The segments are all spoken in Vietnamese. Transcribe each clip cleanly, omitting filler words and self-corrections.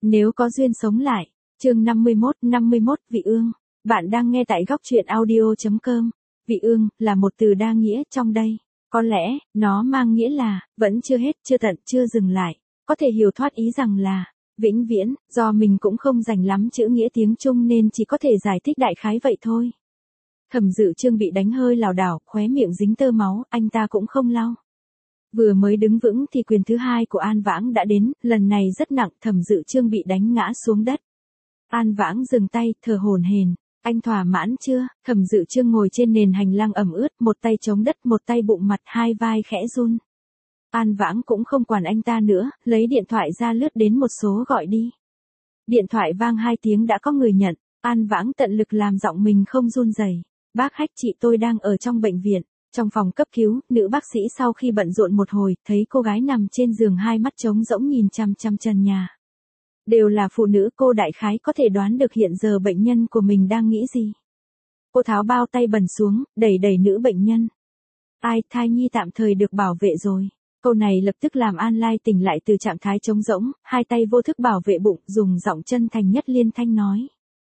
Nếu có duyên sống lại. Chương 51, Vị Ương. Bạn đang nghe tại góc truyện audio.com. Vị Ương là một từ đa nghĩa trong đây. Có lẽ, nó mang nghĩa là, vẫn chưa hết, chưa tận, chưa dừng lại. Có thể hiểu thoát ý rằng là, vĩnh viễn, do mình cũng không rành lắm chữ nghĩa tiếng Trung nên chỉ có thể giải thích đại khái vậy thôi. Thẩm Dự Trương bị đánh hơi lảo đảo, khóe miệng dính tơ máu, anh ta cũng không lau. Vừa mới đứng vững thì quyền thứ hai của An Vãng đã đến, lần này rất nặng, Thẩm Dự Trương bị đánh ngã xuống đất. An Vãng dừng tay, thở hổn hển. Anh thỏa mãn chưa? Thẩm Dự Trương ngồi trên nền hành lang ẩm ướt, một tay chống đất, một tay bụng mặt, hai vai khẽ run. An Vãng cũng không quản anh ta nữa, lấy điện thoại ra lướt đến một số gọi đi. Điện thoại vang 2 tiếng đã có người nhận, An Vãng tận lực làm giọng mình không run rẩy. Bác Hách, chị tôi đang ở trong bệnh viện. Trong phòng cấp cứu, nữ bác sĩ sau khi bận rộn một hồi, thấy cô gái nằm trên giường hai mắt trống rỗng nhìn chằm chằm trần nhà. Đều là phụ nữ, cô đại khái có thể đoán được hiện giờ bệnh nhân của mình đang nghĩ gì. Cô tháo bao tay bẩn xuống, đẩy đẩy nữ bệnh nhân. Ai, thai nhi tạm thời được bảo vệ rồi. Câu này lập tức làm An Lai tỉnh lại từ trạng thái trống rỗng, hai tay vô thức bảo vệ bụng, dùng giọng chân thành nhất liên thanh nói.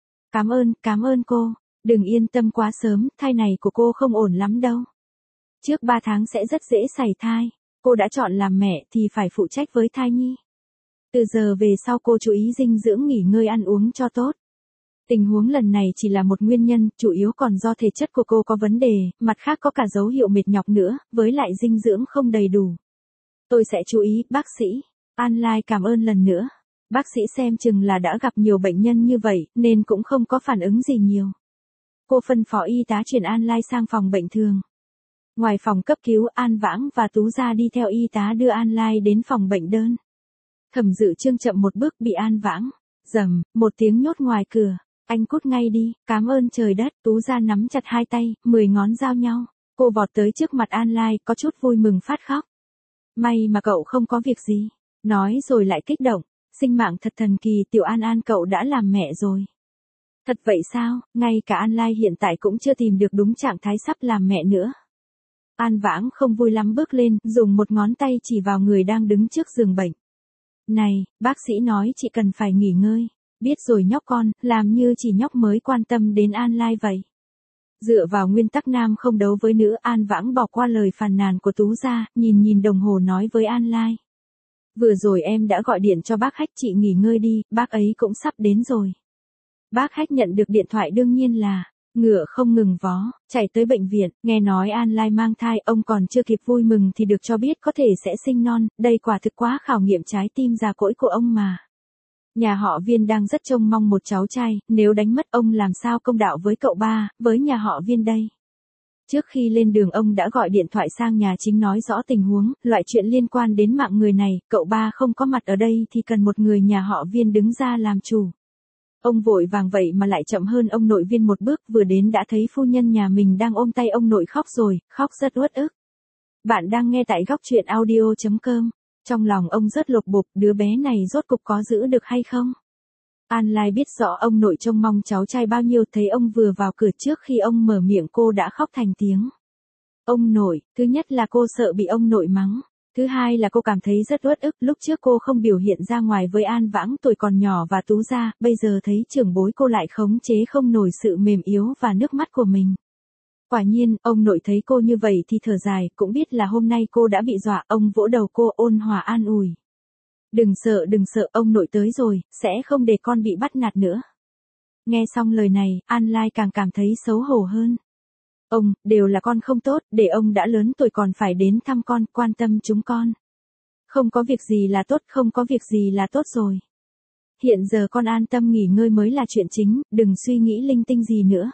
Cảm ơn cô, đừng yên tâm quá sớm, thai này của cô không ổn lắm đâu. Trước 3 tháng sẽ rất dễ sảy thai, cô đã chọn làm mẹ thì phải phụ trách với thai nhi. Từ giờ về sau cô chú ý dinh dưỡng, nghỉ ngơi, ăn uống cho tốt. Tình huống lần này chỉ là một nguyên nhân, chủ yếu còn do thể chất của cô có vấn đề, mặt khác có cả dấu hiệu mệt nhọc nữa, với lại dinh dưỡng không đầy đủ. Tôi sẽ chú ý, bác sĩ. An Lai cảm ơn lần nữa. Bác sĩ xem chừng là đã gặp nhiều bệnh nhân như vậy, nên cũng không có phản ứng gì nhiều. Cô phân phó y tá chuyển An Lai sang phòng bệnh thường. Ngoài phòng cấp cứu, An Vãng và Tú Gia đi theo y tá đưa An Lai đến phòng bệnh đơn. Thẩm Dự Trương chậm một bước bị An Vãng, rầm, một tiếng nhốt ngoài cửa. Anh cút ngay đi, cảm ơn trời đất. Tú Gia nắm chặt hai tay, 10 ngón giao nhau. Cô vọt tới trước mặt An Lai, có chút vui mừng phát khóc. May mà cậu không có việc gì. Nói rồi lại kích động. Sinh mạng thật thần kỳ, tiểu An An cậu đã làm mẹ rồi. Thật vậy sao, ngay cả An Lai hiện tại cũng chưa tìm được đúng trạng thái sắp làm mẹ nữa. An Vãng không vui lắm bước lên, dùng một ngón tay chỉ vào người đang đứng trước giường bệnh. Này, bác sĩ nói chị cần phải nghỉ ngơi. Biết rồi nhóc con, làm như chỉ nhóc mới quan tâm đến An Lai vậy. Dựa vào nguyên tắc nam không đấu với nữ, An Vãng bỏ qua lời phàn nàn của Tú Gia, nhìn đồng hồ nói với An Lai. Vừa rồi em đã gọi điện cho bác Hách, chị nghỉ ngơi đi, bác ấy cũng sắp đến rồi. Bác Hách nhận được điện thoại đương nhiên là, ngựa không ngừng vó, chạy tới bệnh viện, nghe nói An Lai mang thai, ông còn chưa kịp vui mừng thì được cho biết có thể sẽ sinh non, đây quả thực quá khảo nghiệm trái tim già cỗi của ông mà. Nhà họ Viên đang rất trông mong một cháu trai, nếu đánh mất ông làm sao công đạo với cậu ba, với nhà họ Viên đây. Trước khi lên đường ông đã gọi điện thoại sang nhà chính nói rõ tình huống, loại chuyện liên quan đến mạng người này, cậu ba không có mặt ở đây thì cần một người nhà họ Viên đứng ra làm chủ. Ông vội vàng vậy mà lại chậm hơn ông nội Viên một bước, vừa đến đã thấy phu nhân nhà mình đang ôm tay ông nội khóc rồi, khóc rất uất ức. Bạn đang nghe tại góc truyện audio.com. Trong lòng ông rất lột bột, đứa bé này rốt cục có giữ được hay không? An Lai biết rõ ông nội trông mong cháu trai bao nhiêu, thấy ông vừa vào cửa trước khi ông mở miệng cô đã khóc thành tiếng. Ông nội, thứ nhất là cô sợ bị ông nội mắng. Thứ hai là cô cảm thấy rất uất ức, lúc trước cô không biểu hiện ra ngoài với An Vãng tuổi còn nhỏ và Tú Gia, bây giờ thấy trưởng bối cô lại khống chế không nổi sự mềm yếu và nước mắt của mình. Quả nhiên, ông nội thấy cô như vậy thì thở dài, cũng biết là hôm nay cô đã bị dọa, ông vỗ đầu cô ôn hòa an ủi. Đừng sợ, ông nội tới rồi, sẽ không để con bị bắt nạt nữa. Nghe xong lời này, An Lai càng cảm thấy xấu hổ hơn. Ông, đều là con không tốt, để ông đã lớn tuổi còn phải đến thăm con, quan tâm chúng con. Không có việc gì là tốt, không có việc gì là tốt rồi. Hiện giờ con an tâm nghỉ ngơi mới là chuyện chính, đừng suy nghĩ linh tinh gì nữa.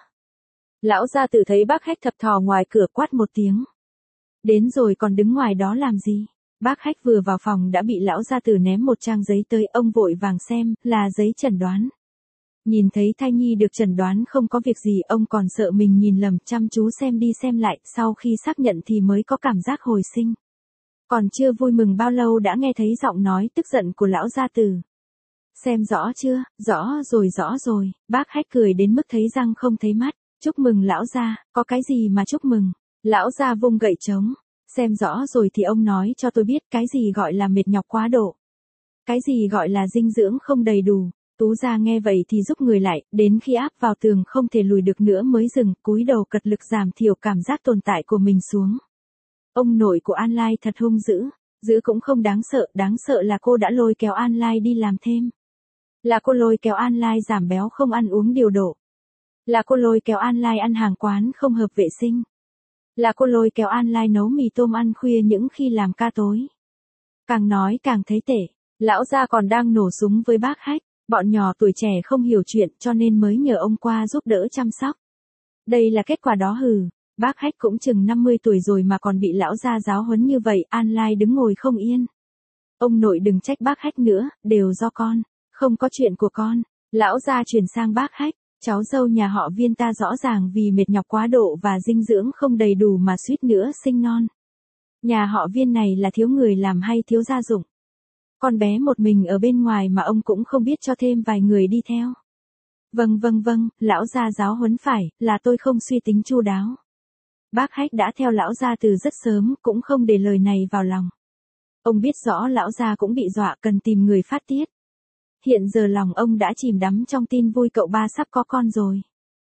Lão gia tử thấy bác Hách thập thò ngoài cửa quát một tiếng. Đến rồi còn đứng ngoài đó làm gì? Bác Hách vừa vào phòng đã bị lão gia tử ném một trang giấy tới, ông vội vàng xem, là giấy chẩn đoán. Nhìn thấy thai nhi được chẩn đoán không có việc gì, ông còn sợ mình nhìn lầm, chăm chú xem đi xem lại, sau khi xác nhận thì mới có cảm giác hồi sinh. Còn chưa vui mừng bao lâu đã nghe thấy giọng nói tức giận của lão gia tử. Xem rõ chưa? Rõ rồi, bác Hách cười đến mức thấy răng không thấy mắt. Chúc mừng lão gia, có cái gì mà chúc mừng? Lão gia vung gậy trống. Xem rõ rồi thì ông nói cho tôi biết cái gì gọi là mệt nhọc quá độ. Cái gì gọi là dinh dưỡng không đầy đủ? Tú gia nghe vậy thì rúc người lại, đến khi áp vào tường không thể lùi được nữa mới dừng, cúi đầu cật lực giảm thiểu cảm giác tồn tại của mình xuống. Ông nội của An Lai thật hung dữ, dữ cũng không đáng sợ là cô đã lôi kéo An Lai đi làm thêm. Là cô lôi kéo An Lai giảm béo không ăn uống điều độ. Là cô lôi kéo An Lai ăn hàng quán không hợp vệ sinh. Là cô lôi kéo An Lai nấu mì tôm ăn khuya những khi làm ca tối. Càng nói càng thấy tệ, lão gia còn đang nổ súng với bác Hách, bọn nhỏ tuổi trẻ không hiểu chuyện cho nên mới nhờ ông qua giúp đỡ chăm sóc. Đây là kết quả đó hừ, bác Hách cũng chừng 50 tuổi rồi mà còn bị lão gia giáo huấn như vậy, An Lai đứng ngồi không yên. Ông nội đừng trách bác Hách nữa, đều do con, không có chuyện của con. Lão gia chuyển sang bác Hách, cháu dâu nhà họ Viên ta rõ ràng vì mệt nhọc quá độ và dinh dưỡng không đầy đủ mà suýt nữa sinh non. Nhà họ Viên này là thiếu người làm hay thiếu gia dụng? Con bé một mình ở bên ngoài mà ông cũng không biết cho thêm vài người đi theo. Vâng, lão gia giáo huấn phải, là tôi không suy tính chu đáo. Bác Hách đã theo lão gia từ rất sớm, cũng không để lời này vào lòng. Ông biết rõ lão gia cũng bị dọa cần tìm người phát tiết. Hiện giờ lòng ông đã chìm đắm trong tin vui cậu ba sắp có con rồi.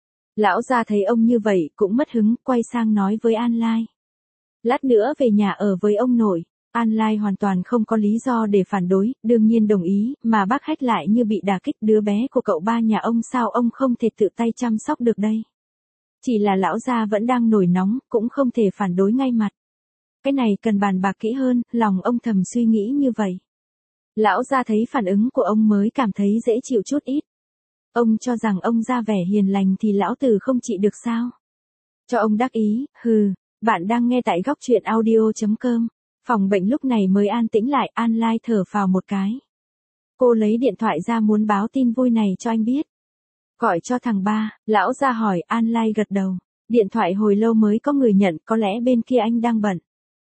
Lão gia thấy ông như vậy cũng mất hứng, quay sang nói với An Lai. Lát nữa về nhà ở với ông nội. An Lai hoàn toàn không có lý do để phản đối, đương nhiên đồng ý, mà bác Hách lại như bị đả kích, đứa bé của cậu ba nhà ông sao ông không thể tự tay chăm sóc được đây. Chỉ là lão gia vẫn đang nổi nóng, cũng không thể phản đối ngay mặt. Cái này cần bàn bạc kỹ hơn, lòng ông thầm suy nghĩ như vậy. Lão gia thấy phản ứng của ông mới cảm thấy dễ chịu chút ít. Ông cho rằng ông ra vẻ hiền lành thì lão tử không trị được sao? Cho ông đắc ý, hừ, bạn đang nghe tại góc truyện audio.com. Phòng bệnh lúc này mới an tĩnh lại, An Lai thở phào một cái. Cô lấy điện thoại ra muốn báo tin vui này cho anh biết. Gọi cho thằng ba, lão ra hỏi, An Lai gật đầu. Điện thoại hồi lâu mới có người nhận, có lẽ bên kia anh đang bận.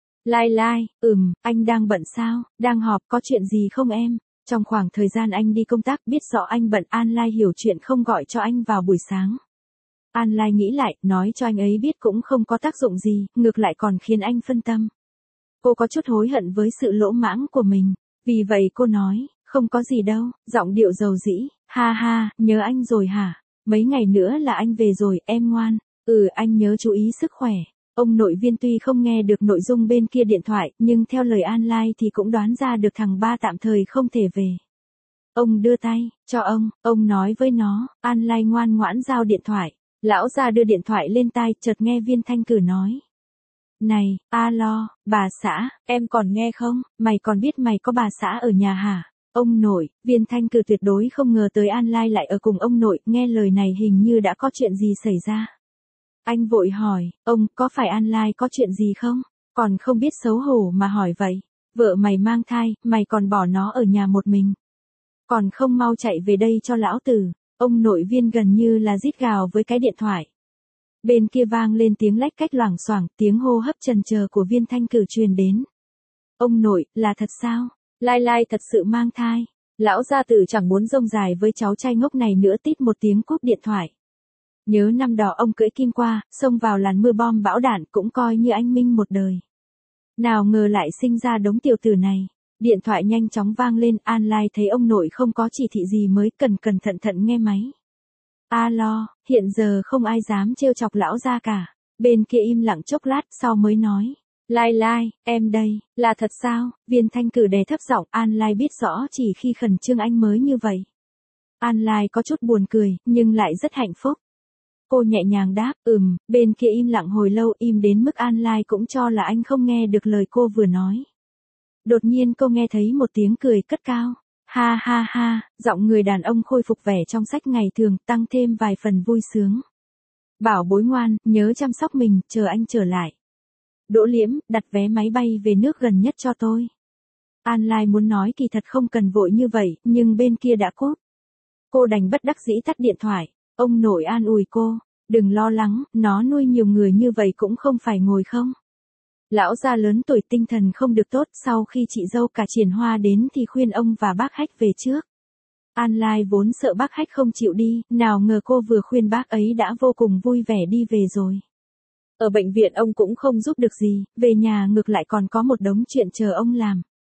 Lai, anh đang bận sao, đang họp, có chuyện gì không em? Trong khoảng thời gian anh đi công tác biết rõ anh bận, An Lai hiểu chuyện không gọi cho anh vào buổi sáng. An Lai nghĩ lại, nói cho anh ấy biết cũng không có tác dụng gì, ngược lại còn khiến anh phân tâm. Cô có chút hối hận với sự lỗ mãng của mình, vì vậy cô nói, không có gì đâu, giọng điệu dầu dĩ, ha, nhớ anh rồi hả? Mấy ngày nữa là anh về rồi, em ngoan, anh nhớ chú ý sức khỏe. Ông nội Viên tuy không nghe được nội dung bên kia điện thoại, nhưng theo lời An Lai thì cũng đoán ra được thằng ba tạm thời không thể về. Ông đưa tay, cho ông nói với nó, An Lai ngoan ngoãn giao điện thoại. Lão gia đưa điện thoại lên tai, chợt nghe Viên Thanh Cử nói. Này, alo, bà xã, em còn nghe không, mày còn biết mày có bà xã ở nhà hả? Ông nội, Viên Thanh Cử tuyệt đối không ngờ tới An Lai lại ở cùng ông nội, nghe lời này hình như đã có chuyện gì xảy ra. Anh vội hỏi, ông, có phải An Lai có chuyện gì không? Còn không biết xấu hổ mà hỏi vậy. Vợ mày mang thai, mày còn bỏ nó ở nhà một mình. Còn không mau chạy về đây cho lão tử. Ông nội Viên gần như là rít gào với cái điện thoại. Bên kia vang lên tiếng lách cách loảng xoảng, tiếng hô hấp chần chờ của Viên Thanh Cử truyền đến. Ông nội, là thật sao? Lai thật sự mang thai. Lão gia tử chẳng muốn rông dài với cháu trai ngốc này nữa, tít một tiếng cúp điện thoại. Nhớ năm đó ông cưỡi kim qua, xông vào làn mưa bom bão đạn, cũng coi như anh minh một đời. Nào ngờ lại sinh ra đống tiểu tử này. Điện thoại nhanh chóng vang lên, An Lai thấy ông nội không có chỉ thị gì mới cẩn thận nghe máy. Alo, hiện giờ không ai dám trêu chọc lão gia cả. Bên kia im lặng chốc lát sau mới nói. Lai, em đây, là thật sao? Viên Thanh Cử đè thấp giọng, An Lai biết rõ chỉ khi khẩn trương anh mới như vậy. An Lai có chút buồn cười, nhưng lại rất hạnh phúc. Cô nhẹ nhàng đáp, bên kia im lặng hồi lâu, im đến mức An Lai cũng cho là anh không nghe được lời cô vừa nói. Đột nhiên cô nghe thấy một tiếng cười cất cao. Ha, giọng người đàn ông khôi phục vẻ trong sách ngày thường, tăng thêm vài phần vui sướng. Bảo bối ngoan, nhớ chăm sóc mình, chờ anh trở lại. Đỗ Liễm, đặt vé máy bay về nước gần nhất cho tôi. An Lai muốn nói kỳ thật không cần vội như vậy, nhưng bên kia đã cúp. Cô đành bất đắc dĩ tắt điện thoại. Ông nội an ủi cô, đừng lo lắng, nó nuôi nhiều người như vậy cũng không phải ngồi không. Lão gia lớn tuổi tinh thần không được tốt, sau khi chị dâu cả Triển Hoa đến thì khuyên ông và bác Hách về trước. An Lai vốn sợ bác Hách không chịu đi, nào ngờ cô vừa khuyên bác ấy đã vô cùng vui vẻ đi về rồi. Ở bệnh viện ông cũng không giúp được gì, về nhà ngược lại còn có một đống chuyện chờ ông làm.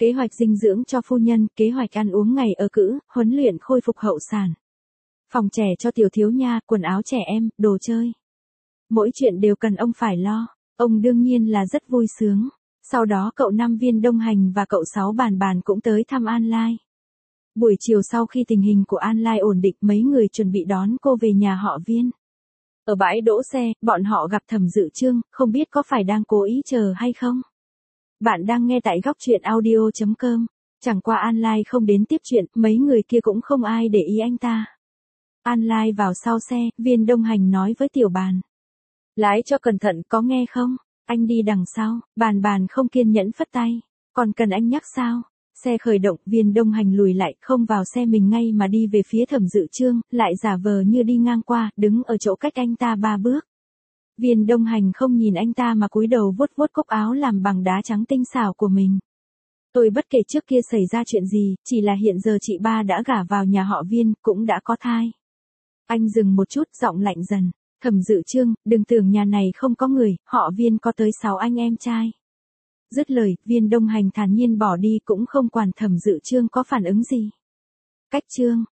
kế hoạch dinh dưỡng cho phu nhân, kế hoạch ăn uống ngày ở cữ, huấn luyện khôi phục hậu sản. Phòng trẻ cho tiểu thiếu nha, quần áo trẻ em, đồ chơi. Mỗi chuyện đều cần ông phải lo. Ông đương nhiên là rất vui sướng. Sau đó cậu Năm Viên Đông Hành và cậu Sáu Bàn Bàn cũng tới thăm An Lai. Buổi chiều sau khi tình hình của An Lai ổn định, mấy người chuẩn bị đón cô về nhà họ Viên. Ở bãi đỗ xe, bọn họ gặp Thẩm Dự Chương, không biết có phải đang cố ý chờ hay không. Bạn đang nghe tại góc truyện audio.com. Chẳng qua An Lai không đến tiếp chuyện, mấy người kia cũng không ai để ý anh ta. An Lai vào sau xe, Viên Đông Hành nói với Tiểu Bàn. Lái cho cẩn thận, có nghe không? Anh đi đằng sau. Bàn Bàn không kiên nhẫn phất tay. Còn cần anh nhắc sao? Xe khởi động, Viên Đông Hành lùi lại, không vào xe mình ngay mà đi về phía Thẩm Dự Chương, lại giả vờ như đi ngang qua, đứng ở chỗ cách anh ta 3 bước. Viên Đông Hành không nhìn anh ta mà cúi đầu vuốt vuốt cúc áo làm bằng đá trắng tinh xảo của mình. Tôi bất kể trước kia xảy ra chuyện gì, chỉ là hiện giờ chị ba đã gả vào nhà họ Viên, cũng đã có thai. Anh dừng một chút, giọng lạnh dần. Thẩm Dự Chương, đừng tưởng nhà này không có người, họ Viên có tới 6 anh em trai. Dứt lời, Viên Đông Hành thản nhiên bỏ đi cũng không quản Thẩm Dự Chương có phản ứng gì. Cách chương.